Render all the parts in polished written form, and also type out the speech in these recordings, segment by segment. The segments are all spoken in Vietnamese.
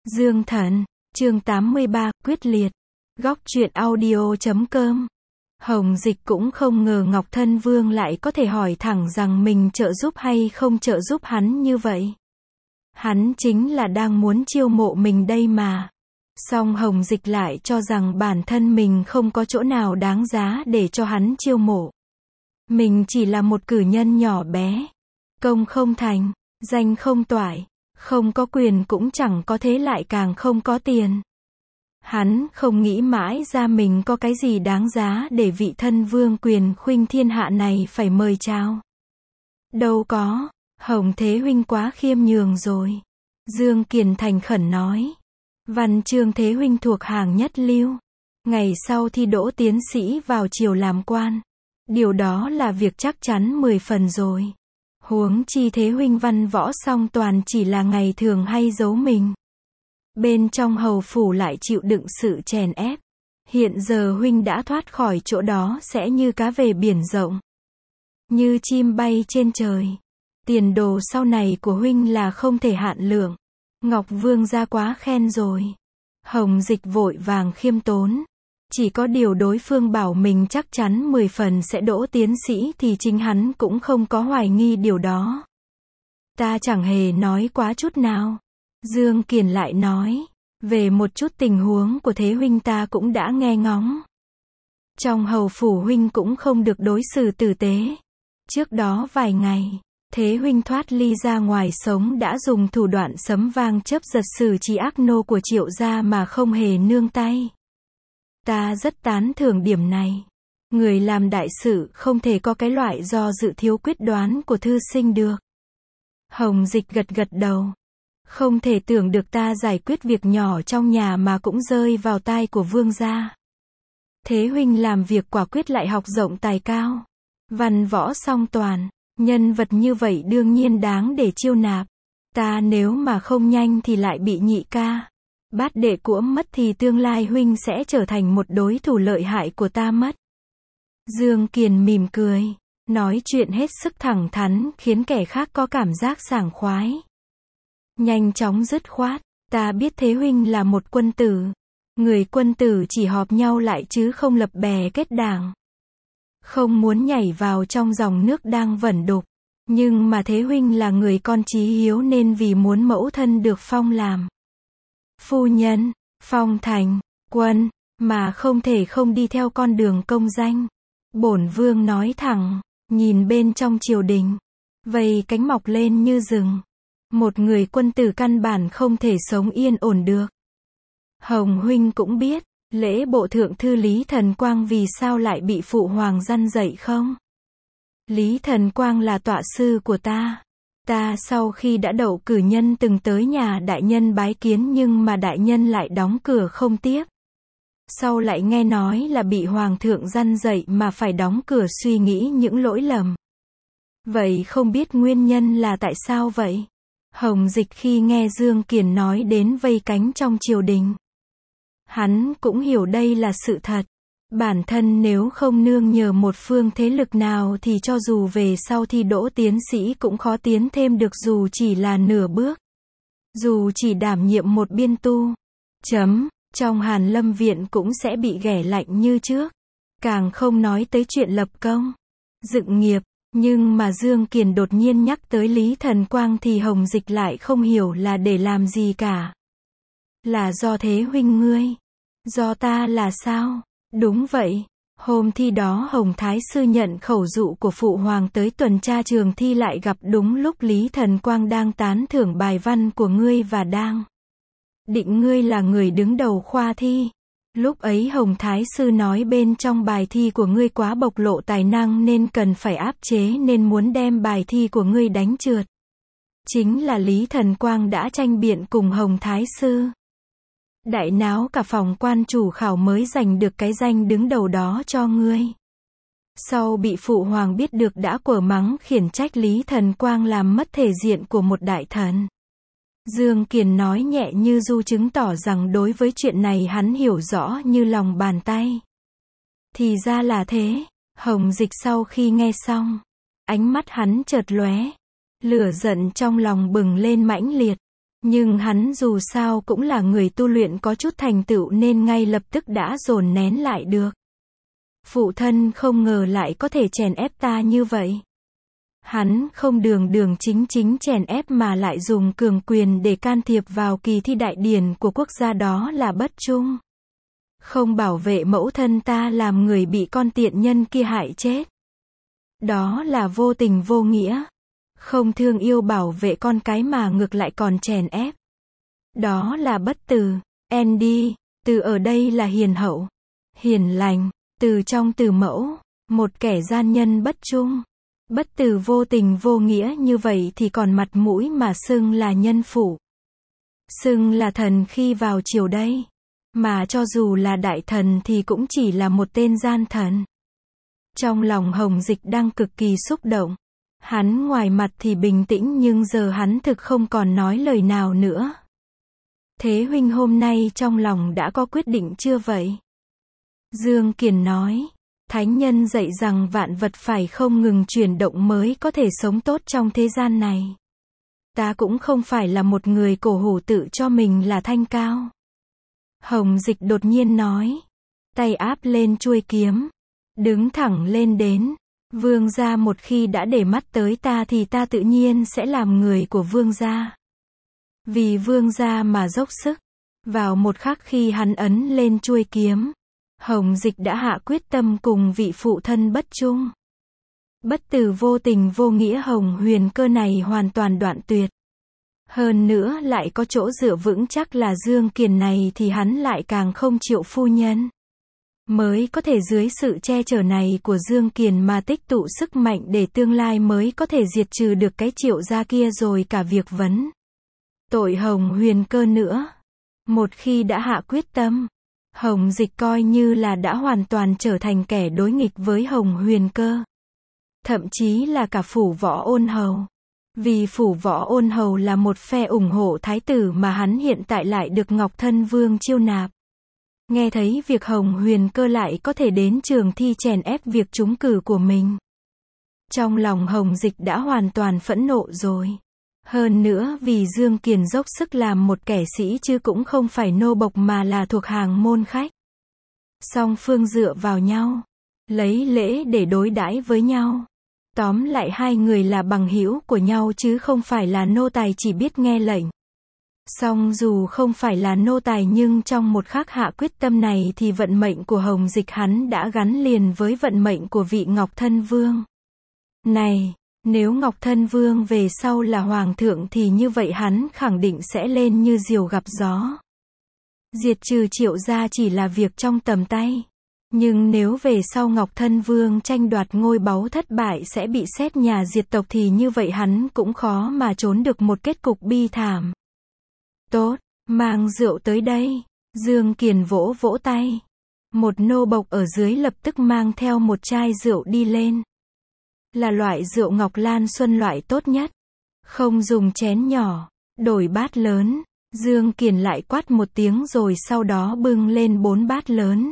Dương Thần, chương 83, quyết liệt. Góc truyện audio.com. Hồng Dịch cũng không ngờ Ngọc Thân Vương lại có thể hỏi thẳng rằng mình trợ giúp hay không trợ giúp hắn như vậy. Hắn chính là đang muốn chiêu mộ mình đây mà. Song Hồng Dịch lại cho rằng bản thân mình không có chỗ nào đáng giá để cho hắn chiêu mộ. Mình chỉ là một cử nhân nhỏ bé. Công không thành, danh không toại, không có quyền cũng chẳng có thế lại càng không có tiền. Hắn không nghĩ mãi ra mình có cái gì đáng giá để vị thân vương quyền khuynh thiên hạ này phải mời chào. Đâu có, Hồng Thế Huynh quá khiêm nhường rồi. Dương Kiền thành khẩn nói. Văn Chương Thế Huynh thuộc hàng nhất lưu. Ngày sau thi đỗ tiến sĩ vào triều làm quan. Điều đó là việc chắc chắn 10 phần rồi. Huống chi Thế Huynh văn võ song toàn chỉ là ngày thường hay giấu mình. Bên trong hầu phủ lại chịu đựng sự chèn ép. Hiện giờ Huynh đã thoát khỏi chỗ đó sẽ như cá về biển rộng. Như chim bay trên trời. Tiền đồ sau này của Huynh là không thể hạn lượng. Ngọc Vương gia quá khen rồi. Hồng Dịch vội vàng khiêm tốn. Chỉ có điều đối phương bảo mình chắc chắn 10 phần sẽ đỗ tiến sĩ thì chính hắn cũng không có hoài nghi điều đó. Ta chẳng hề nói quá chút nào. Dương Kiền lại nói. Về một chút tình huống của Thế Huynh ta cũng đã nghe ngóng. Trong hầu phủ Huynh cũng không được đối xử tử tế. Trước đó vài ngày, Thế Huynh thoát ly ra ngoài sống đã dùng thủ đoạn sấm vang chớp giật xử trí ác nô của Triệu gia mà không hề nương tay. Ta rất tán thưởng điểm này. Người làm đại sự không thể có cái loại do dự thiếu quyết đoán của thư sinh được. Hồng Dịch gật gật đầu. Không thể tưởng được ta giải quyết việc nhỏ trong nhà mà cũng rơi vào tai của vương gia. Thế Huynh làm việc quả quyết lại học rộng tài cao. Văn võ song toàn. Nhân vật như vậy đương nhiên đáng để chiêu nạp. Ta nếu mà không nhanh thì lại bị nhị ca, bát đệ cuỗm mất thì tương lai Huynh sẽ trở thành một đối thủ lợi hại của ta mất. Dương Kiền mỉm cười. Nói chuyện hết sức thẳng thắn khiến kẻ khác có cảm giác sảng khoái. Nhanh chóng dứt khoát. Ta biết Thế Huynh là một quân tử. Người quân tử chỉ họp nhau lại chứ không lập bè kết đảng. Không muốn nhảy vào trong dòng nước đang vẩn đục. Nhưng mà Thế Huynh là người con chí hiếu nên vì muốn mẫu thân được phong làm phu nhân, phong thành, quân, mà không thể không đi theo con đường công danh. Bổn vương nói thẳng, nhìn bên trong triều đình, vây cánh mọc lên như rừng. Một người quân tử căn bản không thể sống yên ổn được. Hồng Huynh cũng biết, lễ bộ thượng thư Lý Thần Quang vì sao lại bị phụ hoàng răn dạy không? Lý Thần Quang là tọa sư của ta. Ta sau khi đã đậu cử nhân từng tới nhà đại nhân bái kiến nhưng mà đại nhân lại đóng cửa không tiếp. Sau lại nghe nói là bị hoàng thượng răn dạy mà phải đóng cửa suy nghĩ những lỗi lầm. Vậy không biết nguyên nhân là tại sao vậy? Hồng Dịch khi nghe Dương Kiền nói đến vây cánh trong triều đình. Hắn cũng hiểu đây là sự thật. Bản thân nếu không nương nhờ một phương thế lực nào thì cho dù về sau thi đỗ tiến sĩ cũng khó tiến thêm được dù chỉ là nửa bước. Dù chỉ đảm nhiệm một biên tu. Trong Hàn Lâm Viện cũng sẽ bị ghẻ lạnh như trước. Càng không nói tới chuyện lập công, dựng nghiệp. Nhưng mà Dương Kiền đột nhiên nhắc tới Lý Thần Quang thì Hồng Dịch lại không hiểu là để làm gì cả. Là do Thế Huynh ngươi. Do ta là sao? Đúng vậy. Hôm thi đó Hồng Thái Sư nhận khẩu dụ của Phụ Hoàng tới tuần tra trường thi lại gặp đúng lúc Lý Thần Quang đang tán thưởng bài văn của ngươi và đang định ngươi là người đứng đầu khoa thi. Lúc ấy Hồng Thái Sư nói bên trong bài thi của ngươi quá bộc lộ tài năng nên cần phải áp chế nên muốn đem bài thi của ngươi đánh trượt. Chính là Lý Thần Quang đã tranh biện cùng Hồng Thái Sư. Đại náo cả phòng quan chủ khảo mới giành được cái danh đứng đầu đó cho ngươi. Sau bị Phụ Hoàng biết được đã quở mắng khiển trách Lý Thần Quang làm mất thể diện của một đại thần. Dương Kiền nói nhẹ như du chứng tỏ rằng đối với chuyện này hắn hiểu rõ như lòng bàn tay. Thì ra là thế. Hồng Dịch sau khi nghe xong, ánh mắt hắn chợt lóe, lửa giận trong lòng bừng lên mãnh liệt. Nhưng hắn dù sao cũng là người tu luyện có chút thành tựu nên ngay lập tức đã dồn nén lại được. Phụ thân không ngờ lại có thể chèn ép ta như vậy. Hắn không đường đường chính chính chèn ép mà lại dùng cường quyền để can thiệp vào kỳ thi đại điển của quốc gia, đó là bất trung. Không bảo vệ mẫu thân ta làm người bị con tiện nhân kia hại chết. Đó là vô tình vô nghĩa. Không thương yêu bảo vệ con cái mà ngược lại còn chèn ép. Đó là bất từ. Andy, từ ở đây là hiền hậu, hiền lành, từ trong từ mẫu, một kẻ gian nhân bất trung. Bất từ vô tình vô nghĩa như vậy thì còn mặt mũi mà xưng là nhân phụ. Xưng là thần khi vào triều đây. Mà cho dù là đại thần thì cũng chỉ là một tên gian thần. Trong lòng Hồng Dịch đang cực kỳ xúc động. Hắn ngoài mặt thì bình tĩnh nhưng giờ hắn thực không còn nói lời nào nữa. Thế huynh hôm nay trong lòng đã có quyết định chưa vậy? Dương Kiền nói. Thánh nhân dạy rằng vạn vật phải không ngừng chuyển động mới có thể sống tốt trong thế gian này. Ta cũng không phải là một người cổ hủ tự cho mình là thanh cao. Hồng Dịch đột nhiên nói. Tay áp lên chuôi kiếm. Đứng thẳng lên đến. Vương gia một khi đã để mắt tới ta thì ta tự nhiên sẽ làm người của vương gia. Vì vương gia mà dốc sức. Vào một khắc khi hắn ấn lên chuôi kiếm, Hồng Dịch đã hạ quyết tâm cùng vị phụ thân bất trung. Bất từ vô tình vô nghĩa Hồng Huyền Cơ này hoàn toàn đoạn tuyệt. Hơn nữa lại có chỗ dựa vững chắc là Dương Kiền này thì hắn lại càng không chịu phu nhân. Mới có thể dưới sự che chở này của Dương Kiền mà tích tụ sức mạnh để tương lai mới có thể diệt trừ được cái Triệu gia kia rồi cả việc vấn tội Hồng Huyền Cơ nữa. Một khi đã hạ quyết tâm, Hồng Dịch coi như là đã hoàn toàn trở thành kẻ đối nghịch với Hồng Huyền Cơ. Thậm chí là cả phủ Võ Ôn Hầu. Vì phủ Võ Ôn Hầu là một phe ủng hộ thái tử mà hắn hiện tại lại được Ngọc Thân Vương chiêu nạp. Nghe thấy việc Hồng Huyền Cơ lại có thể đến trường thi chèn ép việc trúng cử của mình. Trong lòng Hồng Dịch đã hoàn toàn phẫn nộ rồi. Hơn nữa vì Dương Kiền dốc sức làm một kẻ sĩ chứ cũng không phải nô bộc mà là thuộc hàng môn khách. Song phương dựa vào nhau, lấy lễ để đối đãi với nhau. Tóm lại hai người là bằng hữu của nhau chứ không phải là nô tài chỉ biết nghe lệnh. Song dù không phải là nô tài nhưng trong một khắc hạ quyết tâm này thì vận mệnh của Hồng Dịch hắn đã gắn liền với vận mệnh của vị Ngọc Thân Vương. Này, nếu Ngọc Thân Vương về sau là hoàng thượng thì như vậy hắn khẳng định sẽ lên như diều gặp gió. Diệt trừ Triệu gia chỉ là việc trong tầm tay. Nhưng nếu về sau Ngọc Thân Vương tranh đoạt ngôi báu thất bại sẽ bị xét nhà diệt tộc thì như vậy hắn cũng khó mà trốn được một kết cục bi thảm. Tốt, mang rượu tới đây. Dương Kiền vỗ vỗ tay. Một nô bộc ở dưới lập tức mang theo một chai rượu đi lên. Là loại rượu Ngọc Lan Xuân loại tốt nhất. Không dùng chén nhỏ, đổi bát lớn. Dương Kiền lại quát một tiếng rồi sau đó bưng lên 4 bát lớn.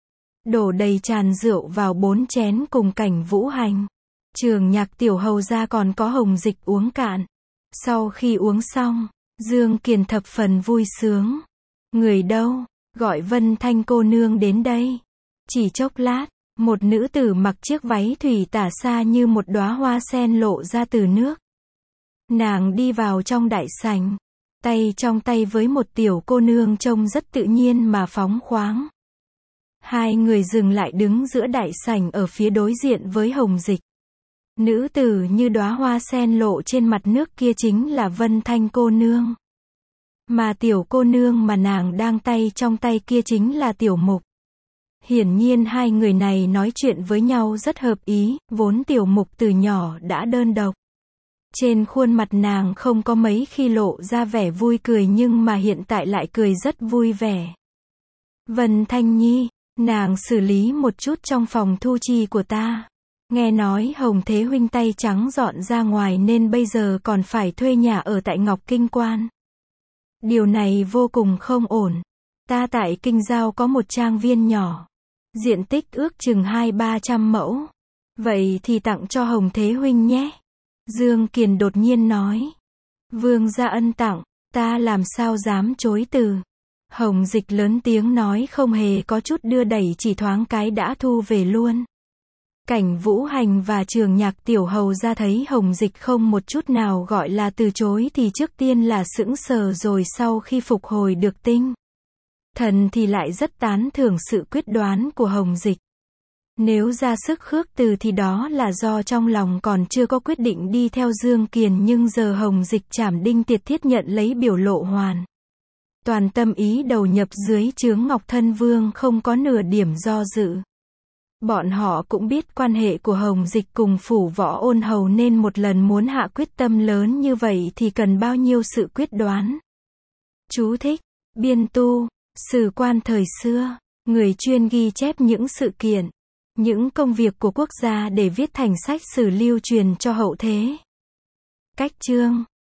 Đổ đầy tràn rượu vào 4 chén cùng Cảnh Vũ Hành. Trường Nhạc tiểu hầu gia còn có Hồng Dịch uống cạn. Sau khi uống xong, Dương Kiền thập phần vui sướng. Người đâu? Gọi Vân Thanh cô nương đến đây. Chỉ chốc lát, một nữ tử mặc chiếc váy thủy tả xa như một đóa hoa sen lộ ra từ nước. Nàng đi vào trong đại sảnh, tay trong tay với một tiểu cô nương trông rất tự nhiên mà phóng khoáng. Hai người dừng lại đứng giữa đại sảnh ở phía đối diện với Hồng Dịch. Nữ tử như đóa hoa sen lộ trên mặt nước kia chính là Vân Thanh cô nương. Mà tiểu cô nương mà nàng đang tay trong tay kia chính là Tiểu Mục. Hiển nhiên hai người này nói chuyện với nhau rất hợp ý, vốn Tiểu Mục từ nhỏ đã đơn độc. Trên khuôn mặt nàng không có mấy khi lộ ra vẻ vui cười nhưng mà hiện tại lại cười rất vui vẻ. Vân Thanh nhi, nàng xử lý một chút trong phòng thu chi của ta. Nghe nói Hồng Thế huynh tay trắng dọn ra ngoài nên bây giờ còn phải thuê nhà ở tại Ngọc Kinh Quan. Điều này vô cùng không ổn. Ta tại Kinh Giao có một trang viên nhỏ. Diện tích ước chừng 200-300 mẫu. Vậy thì tặng cho Hồng Thế huynh nhé. Dương Kiền đột nhiên nói. Vương gia ân tặng, ta làm sao dám chối từ. Hồng Dịch lớn tiếng nói không hề có chút đưa đẩy, chỉ thoáng cái đã thu về luôn. Cảnh Vũ Hành và Trường Nhạc Tiểu Hầu ra thấy Hồng Dịch không một chút nào gọi là từ chối thì trước tiên là sững sờ, rồi sau khi phục hồi được tinh thần thì lại rất tán thưởng sự quyết đoán của Hồng Dịch. Nếu ra sức khước từ thì đó là do trong lòng còn chưa có quyết định đi theo Dương Kiền, nhưng giờ Hồng Dịch trảm đinh tiệt thiết nhận lấy, biểu lộ hoàn toàn tâm ý đầu nhập dưới trướng Ngọc Thân Vương, không có nửa điểm do dự. Bọn họ cũng biết quan hệ của Hồng Dịch cùng Phủ Võ Ôn Hầu, nên một lần muốn hạ quyết tâm lớn như vậy thì cần bao nhiêu sự quyết đoán. Chú thích: biên tu, sử quan thời xưa, người chuyên ghi chép những sự kiện, những công việc của quốc gia để viết thành sách sử lưu truyền cho hậu thế. Cách chương